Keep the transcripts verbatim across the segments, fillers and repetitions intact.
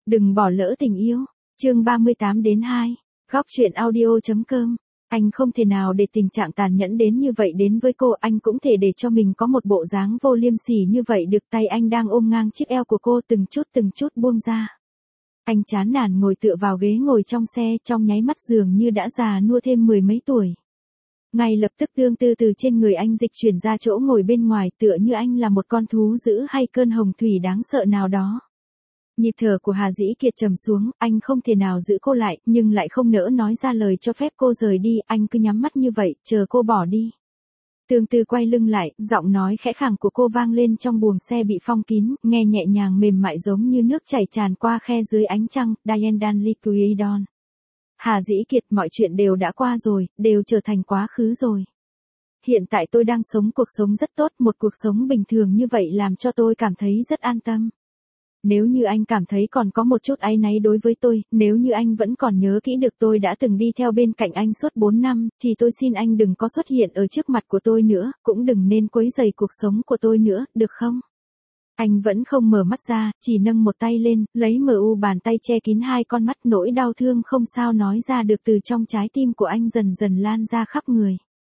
Đừng bỏ lỡ tình yêu. Chương ba mươi tám đến hai. Góc truyện audio.com. Anh không thể nào để tình trạng tàn nhẫn đến như vậy đến với cô, anh cũng thể để cho mình có một bộ dáng vô liêm sỉ như vậy được. Tay anh đang ôm ngang chiếc eo của cô từng chút từng chút buông ra. Anh chán nản ngồi tựa vào ghế ngồi trong xe, trong nháy mắt dường như đã già nua thêm mười mấy tuổi. Ngay lập tức tương tư từ trên người anh dịch chuyển ra chỗ ngồi bên ngoài, tựa như anh là một con thú dữ hay cơn hồng thủy đáng sợ nào đó. Nhịp thở của Hà Dĩ Kiệt trầm xuống, anh không thể nào giữ cô lại, nhưng lại không nỡ nói ra lời cho phép cô rời đi, anh cứ nhắm mắt như vậy, chờ cô bỏ đi. Tương Tư quay lưng lại, giọng nói khẽ khàng của cô vang lên trong buồng xe bị phong kín, nghe nhẹ nhàng mềm mại giống như nước chảy tràn qua khe dưới ánh trăng. Diane Danley Quaidon. Hà Dĩ Kiệt, mọi chuyện đều đã qua rồi, đều trở thành quá khứ rồi. Hiện tại tôi đang sống cuộc sống rất tốt, một cuộc sống bình thường như vậy làm cho tôi cảm thấy rất an tâm. Nếu như anh cảm thấy còn có một chút áy náy đối với tôi, nếu như anh vẫn còn nhớ kỹ được tôi đã từng đi theo bên cạnh anh suốt bốn năm, thì tôi xin anh đừng có xuất hiện ở trước mặt của tôi nữa, cũng đừng nên quấy rầy cuộc sống của tôi nữa, được không? Anh vẫn không mở mắt ra, chỉ nâng một tay lên, lấy mờ u bàn tay che kín hai con mắt. Nỗi đau thương không sao nói ra được từ trong trái tim của anh dần dần lan ra khắp người.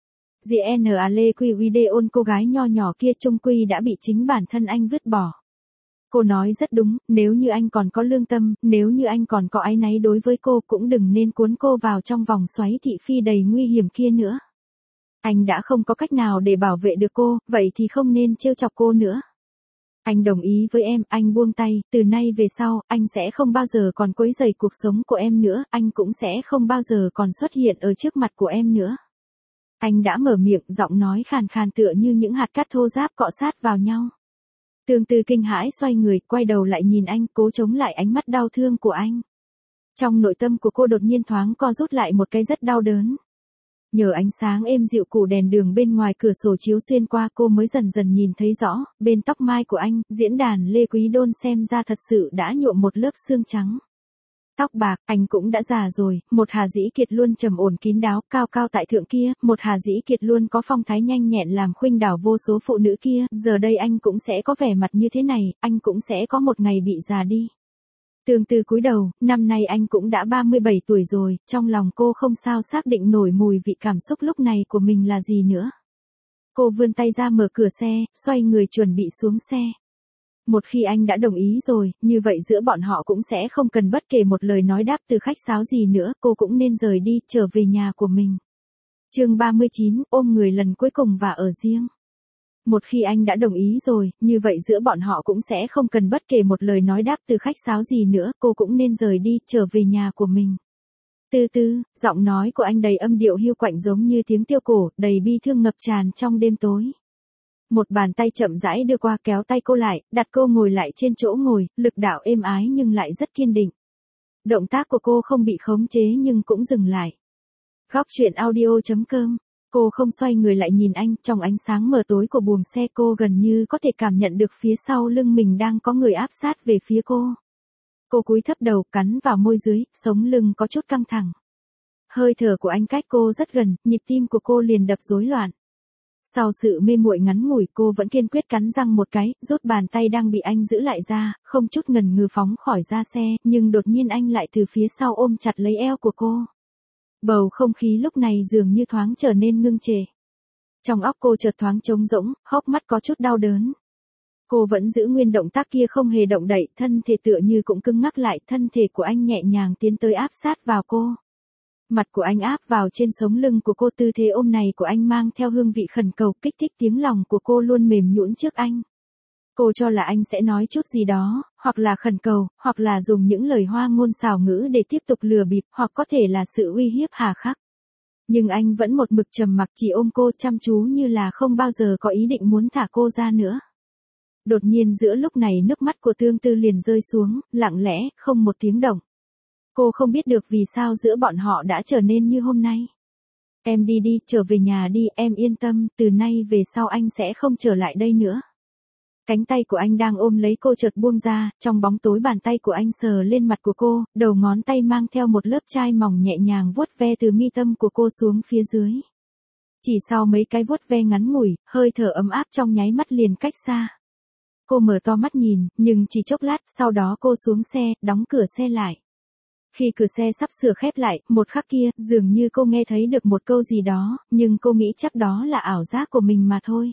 Gianna Lê Quy Videon, cô gái nho nhỏ kia chung quy đã bị chính bản thân anh vứt bỏ. Cô nói rất đúng, nếu như anh còn có lương tâm, nếu như anh còn có áy náy đối với cô, cũng đừng nên cuốn cô vào trong vòng xoáy thị phi đầy nguy hiểm kia nữa. Anh đã không có cách nào để bảo vệ được cô, vậy thì không nên trêu chọc cô nữa. Anh đồng ý với em, anh buông tay, từ nay về sau, anh sẽ không bao giờ còn quấy rầy cuộc sống của em nữa, anh cũng sẽ không bao giờ còn xuất hiện ở trước mặt của em nữa. Anh đã mở miệng, giọng nói khàn khàn tựa như những hạt cát thô ráp cọ sát vào nhau. Tương Tư kinh hãi xoay người, quay đầu lại nhìn anh, cố chống lại ánh mắt đau thương của anh. Trong nội tâm của cô đột nhiên thoáng co rút lại một cái rất đau đớn. Nhờ ánh sáng êm dịu của đèn đường bên ngoài cửa sổ chiếu xuyên qua, cô mới dần dần nhìn thấy rõ, bên tóc mai của anh, diễn đàn Lê Quý Đôn xem ra thật sự đã nhuộm một lớp xương trắng. Tóc bạc, anh cũng đã già rồi, một Hà Dĩ Kiệt luôn trầm ổn kín đáo, cao cao tại thượng kia, một Hà Dĩ Kiệt luôn có phong thái nhanh nhẹn làm khuynh đảo vô số phụ nữ kia, giờ đây anh cũng sẽ có vẻ mặt như thế này, anh cũng sẽ có một ngày bị già đi. Tương Tư cúi đầu, năm nay anh cũng đã ba mươi bảy tuổi rồi, trong lòng cô không sao xác định nổi mùi vị cảm xúc lúc này của mình là gì nữa. Cô vươn tay ra mở cửa xe, xoay người chuẩn bị xuống xe. Một khi anh đã đồng ý rồi, như vậy giữa bọn họ cũng sẽ không cần bất kể một lời nói đáp từ khách sáo gì nữa, cô cũng nên rời đi, trở về nhà của mình. Chương ba mươi chín, ôm người lần cuối cùng và ở riêng. Một khi anh đã đồng ý rồi, như vậy giữa bọn họ cũng sẽ không cần bất kể một lời nói đáp từ khách sáo gì nữa, cô cũng nên rời đi, trở về nhà của mình. Tư Tư, giọng nói của anh đầy âm điệu hiu quạnh giống như tiếng tiêu cổ, đầy bi thương ngập tràn trong đêm tối. Một bàn tay chậm rãi đưa qua kéo tay cô lại, đặt cô ngồi lại trên chỗ ngồi, lực đạo êm ái nhưng lại rất kiên định. Động tác của cô không bị khống chế nhưng cũng dừng lại. Góc truyện audio.com. Cô không xoay người lại nhìn anh, trong ánh sáng mờ tối của buồng xe cô gần như có thể cảm nhận được phía sau lưng mình đang có người áp sát về phía cô. Cô cúi thấp đầu, cắn vào môi dưới, sống lưng có chút căng thẳng. Hơi thở của anh cách cô rất gần, nhịp tim của cô liền đập rối loạn. Sau sự mê muội ngắn ngủi, cô vẫn kiên quyết cắn răng một cái, rút bàn tay đang bị anh giữ lại ra, không chút ngần ngừ phóng khỏi ra xe, nhưng đột nhiên anh lại từ phía sau ôm chặt lấy eo của cô. Bầu không khí lúc này dường như thoáng trở nên ngưng trệ. Trong óc cô chợt thoáng trống rỗng, hốc mắt có chút đau đớn. Cô vẫn giữ nguyên động tác kia không hề động đậy, thân thể tựa như cũng cứng ngắc lại, thân thể của anh nhẹ nhàng tiến tới áp sát vào cô. Mặt của anh áp vào trên sống lưng của cô, tư thế ôm này của anh mang theo hương vị khẩn cầu, kích thích tiếng lòng của cô luôn mềm nhũn trước anh. Cô cho là anh sẽ nói chút gì đó, hoặc là khẩn cầu, hoặc là dùng những lời hoa ngôn xảo ngữ để tiếp tục lừa bịp, hoặc có thể là sự uy hiếp hà khắc. Nhưng anh vẫn một mực trầm mặc chỉ ôm cô chăm chú như là không bao giờ có ý định muốn thả cô ra nữa. Đột nhiên giữa lúc này nước mắt của Tương Tư liền rơi xuống, lặng lẽ, không một tiếng động. Cô không biết được vì sao giữa bọn họ đã trở nên như hôm nay. Em đi đi, trở về nhà đi, em yên tâm, từ nay về sau anh sẽ không trở lại đây nữa. Cánh tay của anh đang ôm lấy cô chợt buông ra, trong bóng tối bàn tay của anh sờ lên mặt của cô, đầu ngón tay mang theo một lớp chai mỏng nhẹ nhàng vuốt ve từ mi tâm của cô xuống phía dưới. Chỉ sau mấy cái vuốt ve ngắn ngủi, hơi thở ấm áp trong nháy mắt liền cách xa. Cô mở to mắt nhìn, nhưng chỉ chốc lát, sau đó cô xuống xe, đóng cửa xe lại. Khi cửa xe sắp sửa khép lại, một khắc kia, dường như cô nghe thấy được một câu gì đó, nhưng cô nghĩ chắc đó là ảo giác của mình mà thôi.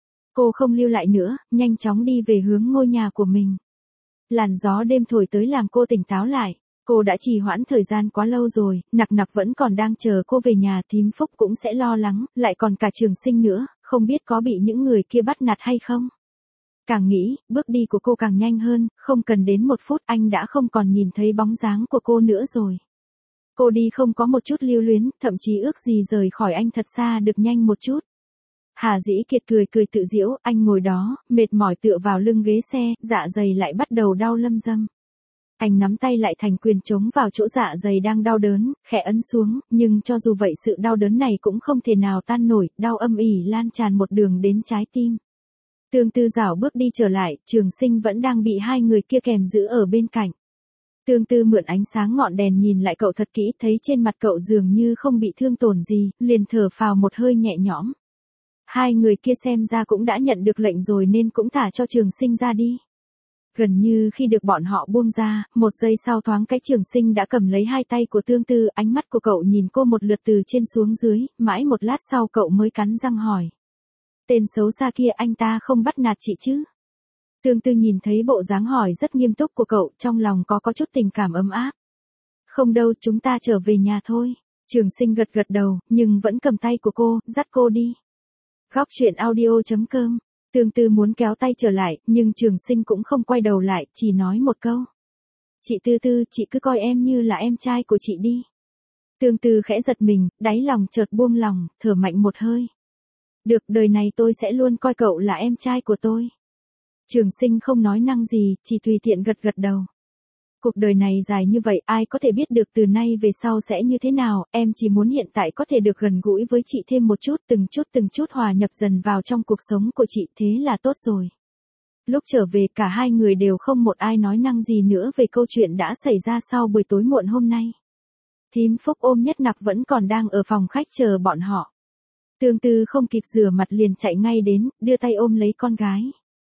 Cô không lưu lại nữa, nhanh chóng đi về hướng ngôi nhà của mình. Làn gió đêm thổi tới làm cô tỉnh táo lại. Cô đã trì hoãn thời gian quá lâu rồi, Nặc Nặc vẫn còn đang chờ cô về nhà, thím Phúc cũng sẽ lo lắng, lại còn cả Trường Sinh nữa, không biết có bị những người kia bắt nạt hay không. Càng nghĩ, bước đi của cô càng nhanh hơn, không cần đến một phút anh đã không còn nhìn thấy bóng dáng của cô nữa rồi. Cô đi không có một chút lưu luyến, thậm chí ước gì rời khỏi anh thật xa được nhanh một chút. Hà Dĩ Kiệt cười cười tự giễu, anh ngồi đó, mệt mỏi tựa vào lưng ghế xe, dạ dày lại bắt đầu đau lâm dâm. Anh nắm tay lại thành quyền chống vào chỗ dạ dày đang đau đớn, khẽ ấn xuống, nhưng cho dù vậy sự đau đớn này cũng không thể nào tan nổi, đau âm ỉ lan tràn một đường đến trái tim. Tương Tư dảo bước đi trở lại, Trường Sinh vẫn đang bị hai người kia kèm giữ ở bên cạnh. Tương Tư mượn ánh sáng ngọn đèn nhìn lại cậu thật kỹ, thấy trên mặt cậu dường như không bị thương tổn gì, liền thở phào một hơi nhẹ nhõm. Hai người kia xem ra cũng đã nhận được lệnh rồi nên cũng thả cho Trường Sinh ra đi. Gần như khi được bọn họ buông ra, một giây sau thoáng cái Trường Sinh đã cầm lấy hai tay của Tương Tư, ánh mắt của cậu nhìn cô một lượt từ trên xuống dưới, mãi một lát sau cậu mới cắn răng hỏi. Tên xấu xa kia anh ta không bắt nạt chị chứ? Tương Tư nhìn thấy bộ dáng hỏi rất nghiêm túc của cậu, trong lòng có có chút tình cảm ấm áp. Không đâu, chúng ta trở về nhà thôi. Trường Sinh gật gật đầu, nhưng vẫn cầm tay của cô, dắt cô đi. Góc truyện audio chấm com. Tương Tư muốn kéo tay trở lại, nhưng Trường Sinh cũng không quay đầu lại, chỉ nói một câu. Chị Tư Tư, chị cứ coi em như là em trai của chị đi. Tương Tư khẽ giật mình, đáy lòng chợt buông lòng, thở mạnh một hơi. Được, đời này tôi sẽ luôn coi cậu là em trai của tôi. Trường Sinh không nói năng gì, chỉ tùy tiện gật gật đầu. Cuộc đời này dài như vậy, ai có thể biết được từ nay về sau sẽ như thế nào, em chỉ muốn hiện tại có thể được gần gũi với chị thêm một chút, từng chút từng chút hòa nhập dần vào trong cuộc sống của chị, thế là tốt rồi. Lúc trở về cả hai người đều không một ai nói năng gì nữa về câu chuyện đã xảy ra sau buổi tối muộn hôm nay. Thím Phúc ôm Nhất Nặc vẫn còn đang ở phòng khách chờ bọn họ. Tương Tư không kịp rửa mặt liền chạy ngay đến, đưa tay ôm lấy con gái.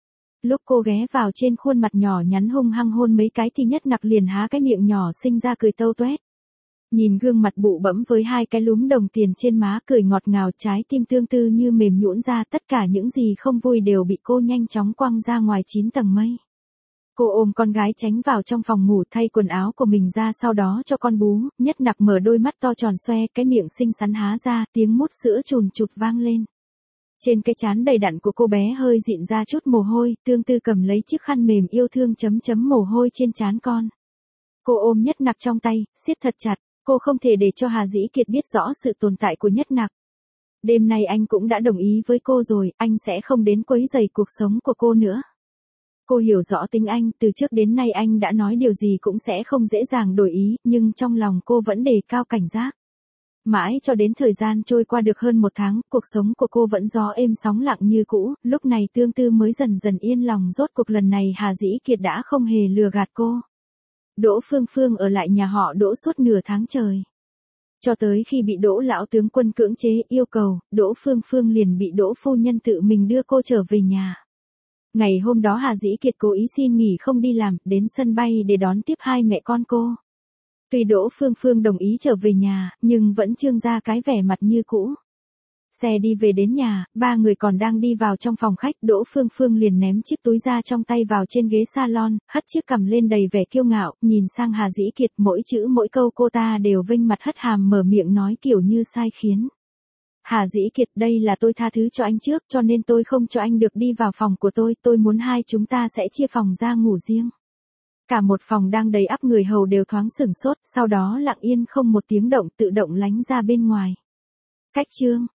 Lúc cô ghé vào trên khuôn mặt nhỏ nhắn hung hăng hôn mấy cái thì Nhất Nặc liền há cái miệng nhỏ sinh ra cười tâu toét. Nhìn gương mặt bụ bẫm với hai cái lúm đồng tiền trên má cười ngọt ngào, trái tim Tương Tư như mềm nhũn ra, tất cả những gì không vui đều bị cô nhanh chóng quăng ra ngoài chín tầng mây. Cô ôm con gái tránh vào trong phòng ngủ thay quần áo của mình ra, sau đó cho con bú. Nhất Nặc mở đôi mắt to tròn xoe, cái miệng xinh xắn há ra, tiếng mút sữa chùn chụt vang lên. Trên cái trán đầy đặn của cô bé hơi dịn ra chút mồ hôi, Tương Tư cầm lấy chiếc khăn mềm yêu thương chấm chấm mồ hôi trên trán con. Cô ôm Nhất Nặc trong tay, siết thật chặt, cô không thể để cho Hà Dĩ Kiệt biết rõ sự tồn tại của Nhất Nặc. Đêm nay anh cũng đã đồng ý với cô rồi, anh sẽ không đến quấy rầy cuộc sống của cô nữa. Cô hiểu rõ tính anh, từ trước đến nay anh đã nói điều gì cũng sẽ không dễ dàng đổi ý, nhưng trong lòng cô vẫn đề cao cảnh giác. Mãi cho đến thời gian trôi qua được hơn một tháng, cuộc sống của cô vẫn gió êm sóng lặng như cũ, lúc này Tương Tư mới dần dần yên lòng, rốt cuộc lần này Hà Dĩ Kiệt đã không hề lừa gạt cô. Đỗ Phương Phương ở lại nhà họ Đỗ suốt nửa tháng trời. Cho tới khi bị Đỗ lão tướng quân cưỡng chế yêu cầu, Đỗ Phương Phương liền bị Đỗ phu nhân tự mình đưa cô trở về nhà. Ngày hôm đó Hà Dĩ Kiệt cố ý xin nghỉ không đi làm, đến sân bay để đón tiếp hai mẹ con cô. Tuy Đỗ Phương Phương đồng ý trở về nhà, nhưng vẫn trương ra cái vẻ mặt như cũ. Xe đi về đến nhà, ba người còn đang đi vào trong phòng khách, Đỗ Phương Phương liền ném chiếc túi da trong tay vào trên ghế salon, hất chiếc cằm lên đầy vẻ kiêu ngạo, nhìn sang Hà Dĩ Kiệt, mỗi chữ mỗi câu cô ta đều vênh mặt hất hàm mở miệng nói kiểu như sai khiến. Hà Dĩ Kiệt, đây là tôi tha thứ cho anh trước, cho nên tôi không cho anh được đi vào phòng của tôi, tôi muốn hai chúng ta sẽ chia phòng ra ngủ riêng. Cả một phòng đang đầy ắp người hầu đều thoáng sửng sốt, sau đó lặng yên không một tiếng động tự động lánh ra bên ngoài. Cách chương